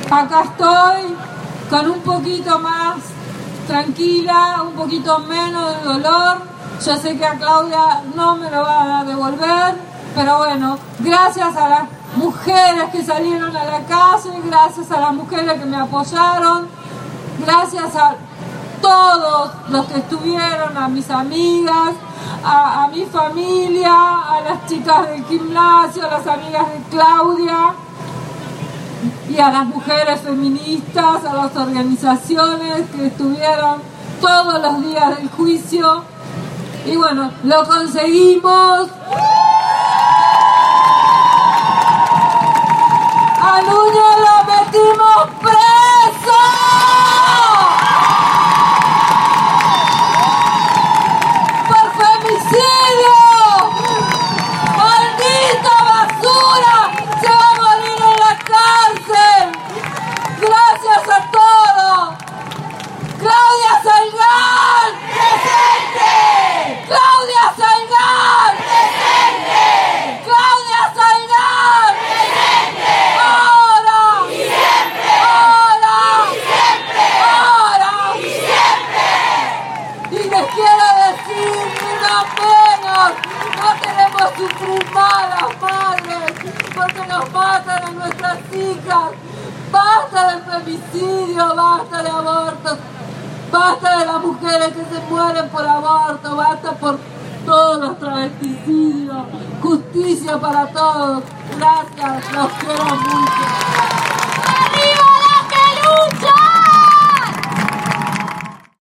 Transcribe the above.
acá estoy con un poquito más tranquila, un poquito menos de dolor. Yo sé que a Claudia no me lo va a devolver, pero bueno, gracias a las mujeres que salieron a la calle, gracias a las mujeres que me apoyaron, gracias a todos los que estuvieron, a mis amigas, a mi familia, a las chicas del gimnasio, a las amigas de Claudia y a las mujeres feministas, a las organizaciones que estuvieron todos los días del juicio. Y bueno, lo conseguimos. A Núñez lo metimos preso. Por femicidio. ¡Maldita basura! Se va a morir en la cárcel. Gracias a todos. Claudia Salgán. ¡Presente! Claudia Salgán. ¡Presente! Claudia Salgán. ¡Presente! ¡Ahora! ¡Y siempre! ¡Ahora! ¡Y siempre! ¡Ahora! ¡Y siempre! Y les quiero decir, ni una menos, no queremos sufrir más las madres, porque nos matan a nuestras hijas. Basta del femicidio, basta de abortos, basta de las mujeres que se mueren por aborto, basta por todos los travesticidios. Justicia para todos. Gracias, los quiero mucho. ¡Arriba las que luchan!